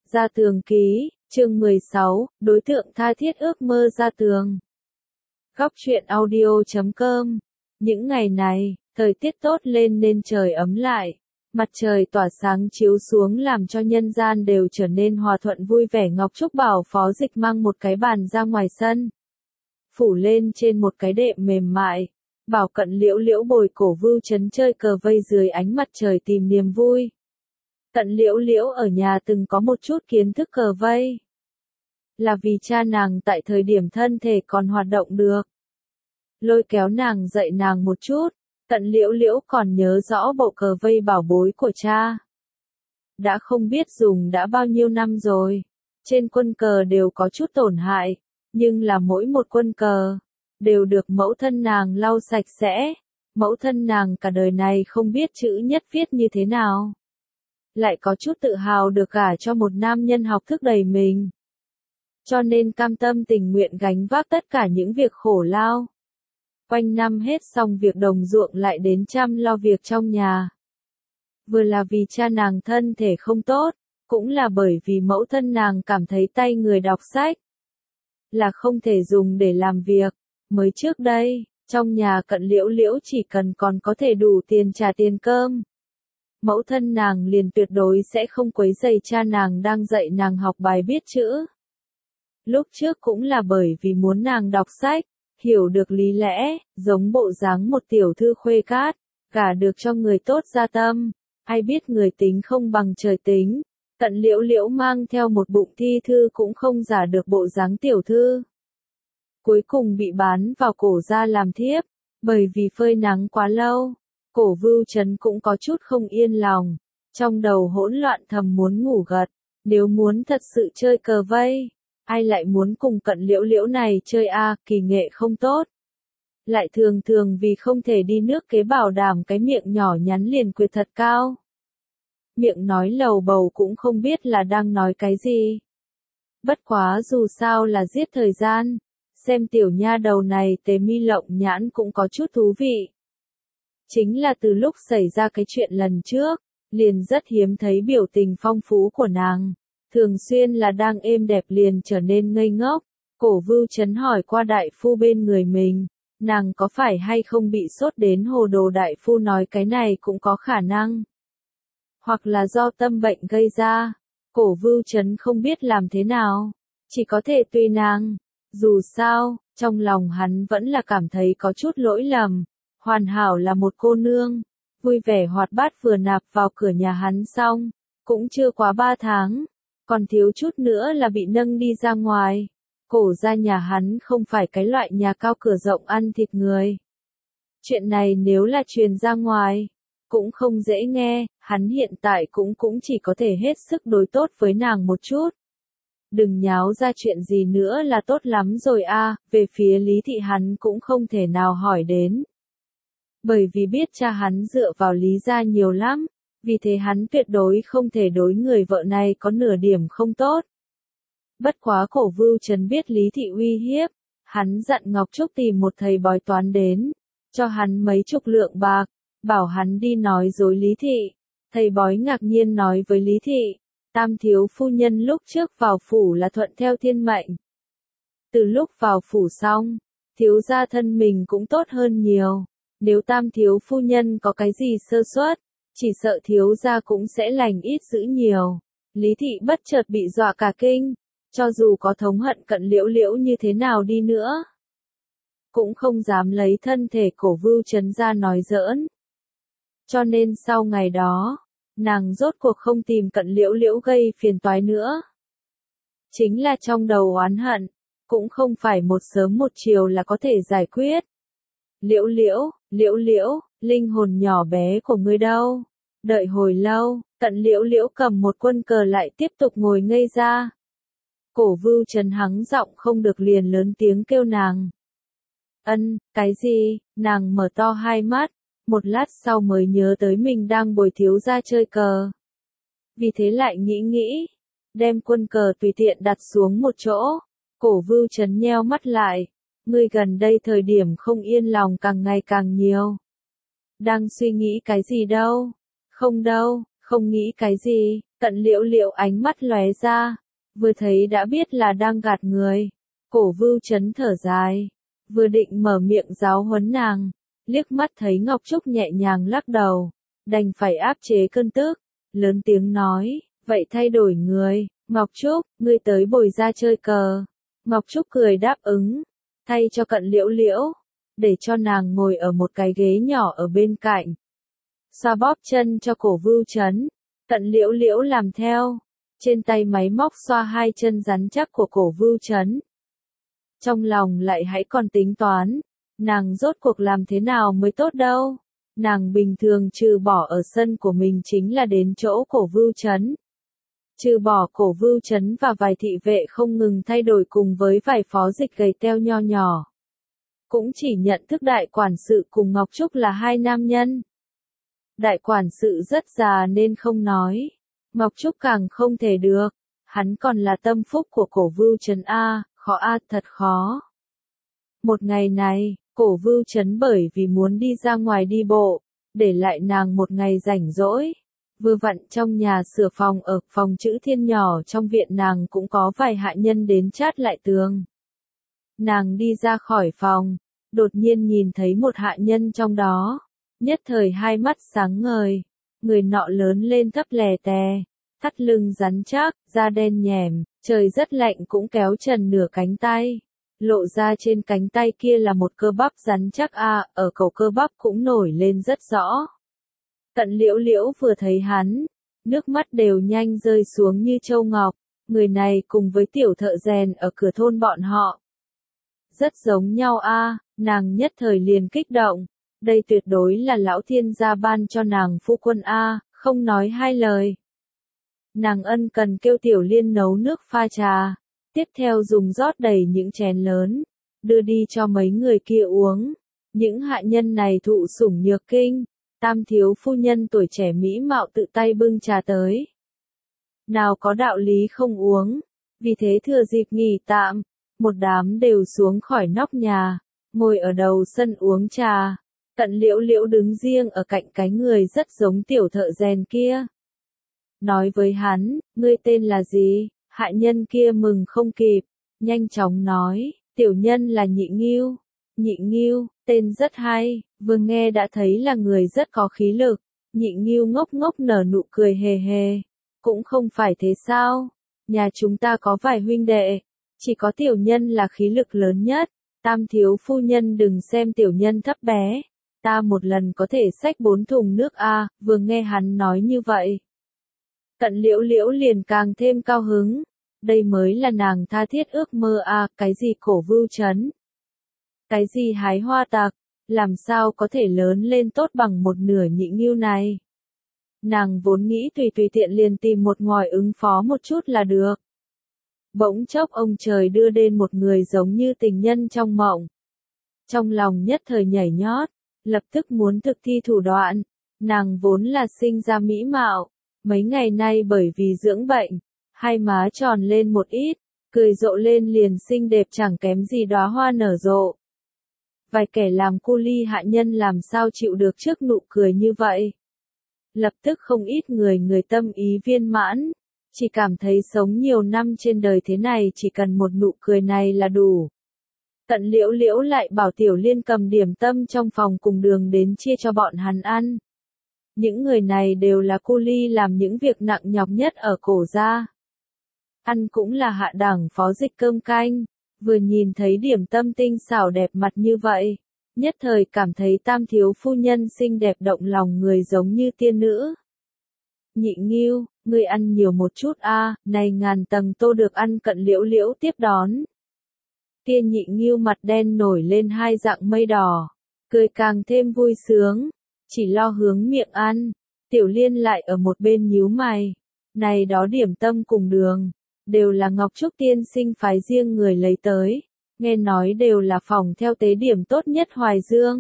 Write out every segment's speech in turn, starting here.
Gia Tường Ký, chương 16, đối tượng tha thiết ước mơ Gia Tường. Góc truyện audio.com. Những ngày này, thời tiết tốt lên nên trời ấm lại. Mặt trời tỏa sáng chiếu xuống làm cho nhân gian đều trở nên hòa thuận vui vẻ. Ngọc Trúc bảo Phó Dịch mang một cái bàn ra ngoài sân, phủ lên trên một cái đệm mềm mại, bảo Cận Liễu Liễu bồi cổ Vưu Chấn chơi cờ vây dưới ánh mặt trời tìm niềm vui. Cận Liễu Liễu ở nhà từng có một chút kiến thức cờ vây, là vì cha nàng tại thời điểm thân thể còn hoạt động được, lôi kéo nàng dạy nàng một chút. Cận Liễu Liễu còn nhớ rõ bộ cờ vây bảo bối của cha. Đã không biết dùng đã bao nhiêu năm rồi. Trên quân cờ đều có chút tổn hại, nhưng là mỗi một quân cờ đều được mẫu thân nàng lau sạch sẽ. Mẫu thân nàng cả đời này không biết chữ nhất viết như thế nào, lại có chút tự hào được gả cho một nam nhân học thức đầy mình, cho nên cam tâm tình nguyện gánh vác tất cả những việc khổ lao. Quanh năm hết xong việc đồng ruộng lại đến chăm lo việc trong nhà. Vừa là vì cha nàng thân thể không tốt, cũng là bởi vì mẫu thân nàng cảm thấy tay người đọc sách là không thể dùng để làm việc. Mới trước đây, trong nhà Cận Liễu Liễu chỉ cần còn có thể đủ tiền trả tiền cơm, mẫu thân nàng liền tuyệt đối sẽ không quấy rầy cha nàng đang dạy nàng học bài biết chữ. Lúc trước cũng là bởi vì muốn nàng đọc sách, hiểu được lý lẽ, giống bộ dáng một tiểu thư khuê cát, gả được cho người tốt gia tâm. Ai biết người tính không bằng trời tính, Cận Liễu Liễu mang theo một bụng thi thư cũng không giả được bộ dáng tiểu thư. Cuối cùng bị bán vào cổ gia làm thiếp, bởi vì phơi nắng quá lâu, cổ Vưu Chấn cũng có chút không yên lòng, trong đầu hỗn loạn thầm muốn ngủ gật. Nếu muốn thật sự chơi cờ vây, ai lại muốn cùng Cận Liễu Liễu này chơi a, kỳ nghệ không tốt. Lại thường thường vì không thể đi nước kế bảo đảm cái miệng nhỏ nhắn liền quyệt thật cao. Miệng nói lầu bầu cũng không biết là đang nói cái gì. Bất quá dù sao là giết thời gian, xem tiểu nha đầu này Tề Mi lộng nhãn cũng có chút thú vị. Chính là từ lúc xảy ra cái chuyện lần trước, liền rất hiếm thấy biểu tình phong phú của nàng. Thường xuyên là đang êm đẹp liền trở nên ngây ngốc. Cổ Vưu Chấn hỏi qua đại phu bên người mình, nàng có phải hay không bị sốt đến hồ đồ. Đại phu nói cái này cũng có khả năng, hoặc là do tâm bệnh gây ra. Cổ Vưu Chấn không biết làm thế nào, chỉ có thể tùy nàng. Dù sao, trong lòng hắn vẫn là cảm thấy có chút lỗi lầm. Hoàn hảo là một cô nương, vui vẻ hoạt bát vừa nạp vào cửa nhà hắn xong, cũng chưa quá 3 tháng, còn thiếu chút nữa là bị nâng đi ra ngoài. Cổ gia nhà hắn không phải cái loại nhà cao cửa rộng ăn thịt người. Chuyện này nếu là truyền ra ngoài, cũng không dễ nghe. Hắn hiện tại cũng chỉ có thể hết sức đối tốt với nàng một chút. Đừng nháo ra chuyện gì nữa là tốt lắm rồi a. Về phía Lý Thị hắn cũng không thể nào hỏi đến, bởi vì biết cha hắn dựa vào Lý gia nhiều lắm, vì thế hắn tuyệt đối không thể đối người vợ này có nửa điểm không tốt. Bất quá cổ Vưu Chấn biết Lý Thị uy hiếp, hắn dặn Ngọc Trúc tìm một thầy bói toán đến, cho hắn mấy chục lượng bạc, bảo hắn đi nói dối Lý Thị. Thầy bói ngạc nhiên nói với Lý Thị, Tam thiếu phu nhân lúc trước vào phủ là thuận theo thiên mệnh. Từ lúc vào phủ xong, thiếu gia thân mình cũng tốt hơn nhiều. Nếu Tam thiếu phu nhân có cái gì sơ suất, chỉ sợ thiếu gia cũng sẽ lành ít dữ nhiều. Lý Thị bất chợt bị dọa cả kinh, cho dù có thống hận Cận Liễu Liễu như thế nào đi nữa, cũng không dám lấy thân thể cổ Vưu Chấn ra nói giỡn. Cho nên sau ngày đó, nàng rốt cuộc không tìm Cận Liễu Liễu gây phiền toái nữa. Chính là trong đầu oán hận, cũng không phải một sớm một chiều là có thể giải quyết. Liễu Liễu, Liễu Liễu, linh hồn nhỏ bé của ngươi đâu? Đợi hồi lâu, Cận Liễu Liễu cầm một quân cờ lại tiếp tục ngồi ngây ra. Cổ Vưu Chấn hắng giọng không được liền lớn tiếng kêu nàng. Cái gì? Nàng mở to hai mắt, một lát sau mới nhớ tới mình đang bồi thiếu gia chơi cờ. Vì thế lại nghĩ, đem quân cờ tùy tiện đặt xuống một chỗ. Cổ Vưu Chấn nheo mắt lại, ngươi gần đây thời điểm không yên lòng càng ngày càng nhiều. Đang suy nghĩ cái gì đâu? Không nghĩ cái gì, Cận Liễu Liễu ánh mắt lóe ra, vừa thấy đã biết là đang gạt người. Cổ Vưu Chấn thở dài, vừa định mở miệng giáo huấn nàng, liếc mắt thấy Ngọc Trúc nhẹ nhàng lắc đầu, đành phải áp chế cơn tức, lớn tiếng nói, vậy thay đổi người, Ngọc Trúc, ngươi tới bồi ra chơi cờ. Ngọc Trúc cười đáp ứng, thay cho Cận Liễu Liễu, để cho nàng ngồi ở một cái ghế nhỏ ở bên cạnh. Xoa bóp chân cho Cổ Vưu Chấn, Cận Liễu Liễu làm theo, trên tay máy móc xoa hai chân rắn chắc của Cổ Vưu Chấn. Trong lòng lại hãy còn tính toán, nàng rốt cuộc làm thế nào mới tốt đâu. Nàng bình thường trừ bỏ ở sân của mình chính là đến chỗ Cổ Vưu Chấn. Trừ bỏ Cổ Vưu Chấn và vài thị vệ không ngừng thay đổi cùng với vài phó dịch gầy teo nho nhỏ. Cũng chỉ nhận thức đại quản sự cùng Ngọc Trúc là hai nam nhân. Đại quản sự rất già nên không nói. Ngọc Trúc càng không thể được. Hắn còn là tâm phúc của Cổ Vưu Chấn a, khó a, thật khó. Một ngày này, Cổ Vưu Chấn bởi vì muốn đi ra ngoài đi bộ, để lại nàng một ngày rảnh rỗi. Vừa vặn trong nhà sửa phòng ở phòng chữ thiên nhỏ trong viện nàng cũng có vài hạ nhân đến chát lại tường. Nàng đi ra khỏi phòng, đột nhiên nhìn thấy một hạ nhân trong đó. Nhất thời hai mắt sáng ngời, người nọ lớn lên thấp lè tè, thắt lưng rắn chắc, da đen nhèm, trời rất lạnh cũng kéo trần nửa cánh tay. Lộ ra trên cánh tay kia là một cơ bắp rắn chắc ở cầu cơ bắp cũng nổi lên rất rõ. Cận Liễu Liễu vừa thấy hắn, nước mắt đều nhanh rơi xuống như châu ngọc, người này cùng với tiểu thợ rèn ở cửa thôn bọn họ. Rất giống nhau nàng nhất thời liền kích động, đây tuyệt đối là lão thiên gia ban cho nàng phu quân không nói hai lời. Nàng ân cần kêu Tiểu Liên nấu nước pha trà, tiếp theo dùng rót đầy những chén lớn, đưa đi cho mấy người kia uống. Những hạ nhân này thụ sủng nhược kinh, Tam thiếu phu nhân tuổi trẻ mỹ mạo tự tay bưng trà tới. Nào có đạo lý không uống, vì thế thừa dịp nghỉ tạm, một đám đều xuống khỏi nóc nhà, ngồi ở đầu sân uống trà. Cận Liễu Liễu đứng riêng ở cạnh cái người rất giống tiểu thợ rèn kia. Nói với hắn, ngươi tên là gì? Hạ nhân kia mừng không kịp, nhanh chóng nói, tiểu nhân là Nhị Ngưu. Nhị Ngưu, tên rất hay, vừa nghe đã thấy là người rất có khí lực. Nhị Ngưu ngốc ngốc nở nụ cười hề hề. Cũng không phải thế sao? Nhà chúng ta có vài huynh đệ, chỉ có tiểu nhân là khí lực lớn nhất. Tam thiếu phu nhân đừng xem tiểu nhân thấp bé. Ta một lần có thể xách 4 thùng nước vừa nghe hắn nói như vậy. Cận Liễu Liễu liền càng thêm cao hứng. Đây mới là nàng tha thiết ước mơ cái gì Cổ Vưu Chấn. Cái gì hái hoa tặc, làm sao có thể lớn lên tốt bằng một nửa Nhị Ngưu này. Nàng vốn nghĩ tùy tiện liền tìm một ngòi ứng phó một chút là được. Bỗng chốc ông trời đưa đến một người giống như tình nhân trong mộng. Trong lòng nhất thời nhảy nhót, lập tức muốn thực thi thủ đoạn. Nàng vốn là sinh ra mỹ mạo, mấy ngày nay bởi vì dưỡng bệnh, hai má tròn lên một ít, cười rộ lên liền xinh đẹp chẳng kém gì đóa hoa nở rộ. Vài kẻ làm cu li hạ nhân làm sao chịu được trước nụ cười như vậy. Lập tức không ít người tâm ý viên mãn, chỉ cảm thấy sống nhiều năm trên đời thế này chỉ cần một nụ cười này là đủ. Cận Liễu Liễu lại bảo Tiểu Liên cầm điểm tâm trong phòng cùng đường đến chia cho bọn hắn ăn. Những người này đều là cu li làm những việc nặng nhọc nhất ở Cổ gia. Ăn cũng là hạ đẳng phó dịch cơm canh, vừa nhìn thấy điểm tâm tinh xảo đẹp mặt như vậy, nhất thời cảm thấy Tam thiếu phu nhân xinh đẹp động lòng người giống như tiên nữ. Nhị Ngưu, ngươi ăn nhiều một chút này ngàn tầng tô được ăn. Cận Liễu Liễu tiếp đón. Tia Nhị Ngưu mặt đen nổi lên hai dạng mây đỏ, cười càng thêm vui sướng, chỉ lo hướng miệng ăn. Tiểu Liên lại ở một bên nhíu mày, này đó điểm tâm cùng đường, đều là Ngọc Trúc tiên sinh phái riêng người lấy tới, nghe nói đều là phòng theo tế điểm tốt nhất Hoài Dương.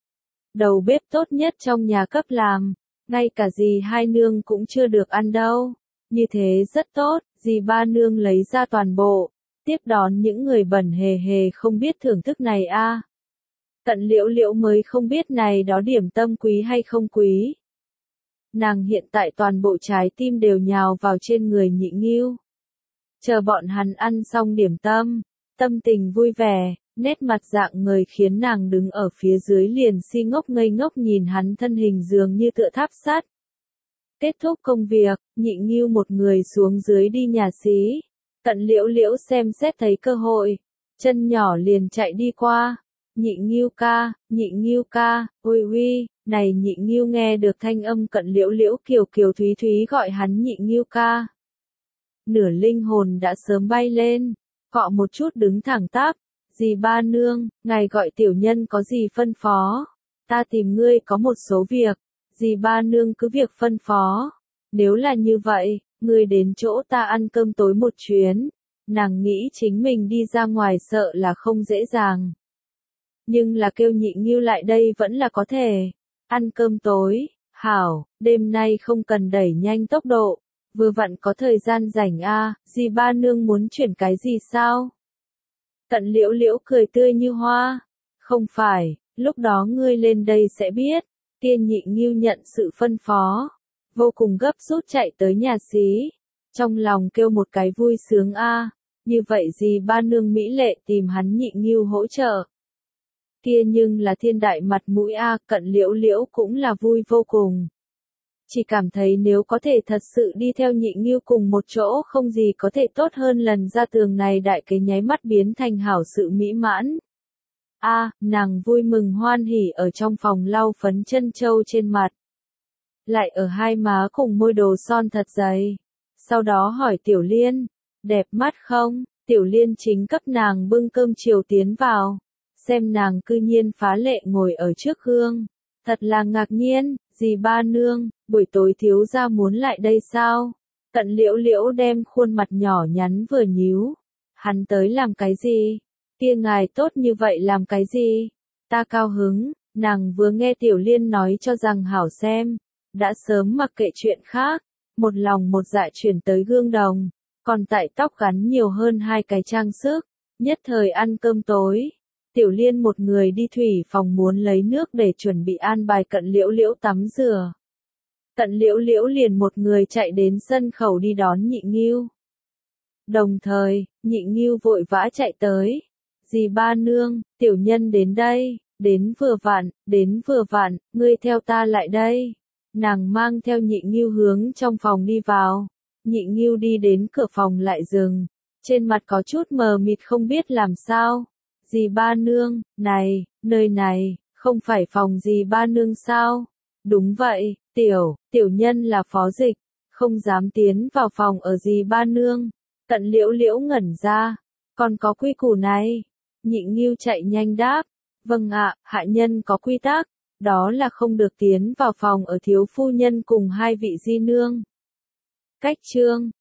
Đầu bếp tốt nhất trong nhà cấp làm, ngay cả dì hai nương cũng chưa được ăn đâu, như thế rất tốt, dì ba nương lấy ra toàn bộ, tiếp đón những người bẩn hề hề không biết thưởng thức này Cận Liễu Liễu mới không biết này đó điểm tâm quý hay không quý. nàng hiện tại toàn bộ trái tim đều nhào vào trên người Nhị Ngưu. Chờ bọn hắn ăn xong điểm tâm, tâm tình vui vẻ, nét mặt dạng người khiến nàng đứng ở phía dưới liền si ngốc ngây ngốc nhìn hắn thân hình dường như tựa tháp sắt. Kết thúc công việc, Nhị Ngưu một người xuống dưới đi nhà xí. Cận Liễu Liễu xem xét thấy cơ hội, chân nhỏ liền chạy đi qua. Nhị Ngưu ca, ui ui, này Nhị Ngưu nghe được thanh âm Cận Liễu Liễu kiều kiều thúy thúy gọi hắn Nhị Ngưu ca. Nửa linh hồn đã sớm bay lên, cọ một chút đứng thẳng tắp. Dì ba nương, ngài gọi tiểu nhân có gì phân phó? Ta tìm ngươi có một số việc. Dì ba nương cứ việc phân phó. Nếu là như vậy, ngươi đến chỗ ta ăn cơm tối một chuyến. Nàng nghĩ chính mình đi ra ngoài sợ là không dễ dàng. Nhưng là kêu Nhị Ngưu lại đây vẫn là có thể. Ăn cơm tối, hảo, đêm nay không cần đẩy nhanh tốc độ. Vừa vặn có thời gian rảnh a, dì ba nương muốn chuyển cái gì sao? Cận Liễu Liễu cười tươi như hoa. Không phải, lúc đó ngươi lên đây sẽ biết. Kia Nhị Ngưu nhận sự phân phó. Vô cùng gấp rút chạy tới nhà xí. Trong lòng kêu một cái vui sướng a. Như vậy dì ba nương mỹ lệ tìm hắn Nhị Ngưu hỗ trợ. Kia nhưng là thiên đại mặt mũi a, Cận Liễu Liễu cũng là vui vô cùng. Chỉ cảm thấy nếu có thể thật sự đi theo Nhị Ngưu cùng một chỗ không gì có thể tốt hơn lần ra tường này đại cái nháy mắt biến thành hảo sự mỹ mãn. Nàng vui mừng hoan hỉ ở trong phòng lau phấn chân châu trên mặt. Lại ở hai má cùng môi đồ son thật dày. Sau đó hỏi Tiểu Liên, đẹp mắt không? Tiểu Liên chính cấp nàng bưng cơm chiều tiến vào. Xem nàng cư nhiên phá lệ ngồi ở trước gương. Thật là ngạc nhiên, dì ba nương, buổi tối thiếu gia muốn lại đây sao? Cận Liễu Liễu đem khuôn mặt nhỏ nhắn vừa nhíu. Hắn tới làm cái gì? Kia ngài tốt như vậy làm cái gì? Ta cao hứng, nàng vừa nghe Tiểu Liên nói cho rằng hảo xem. Đã sớm mặc kệ chuyện khác, một lòng một dạ chuyển tới gương đồng. Còn tại tóc gắn nhiều hơn hai cái trang sức, nhất thời ăn cơm tối. Tiểu Liên một người đi thủy phòng muốn lấy nước để chuẩn bị an bài Cận Liễu Liễu tắm rửa. Cận Liễu Liễu liền một người chạy đến sân khẩu đi đón Nhị Ngưu. Đồng thời, Nhị Ngưu vội vã chạy tới. Dì ba nương, tiểu nhân đến đây, đến vừa vặn, ngươi theo ta lại đây. Nàng mang theo Nhị Ngưu hướng trong phòng đi vào. Nhị Ngưu đi đến cửa phòng lại dừng. Trên mặt có chút mờ mịt không biết làm sao. Dì ba nương, này, nơi này, không phải phòng dì ba nương sao? Đúng vậy, tiểu nhân là phó dịch, không dám tiến vào phòng ở dì ba nương. Cận Liễu Liễu ngẩn ra, còn có quy củ này. Nhị Ngưu chạy nhanh đáp, vâng ạ, hạ nhân có quy tắc, đó là không được tiến vào phòng ở thiếu phu nhân cùng hai vị di nương. Cách chương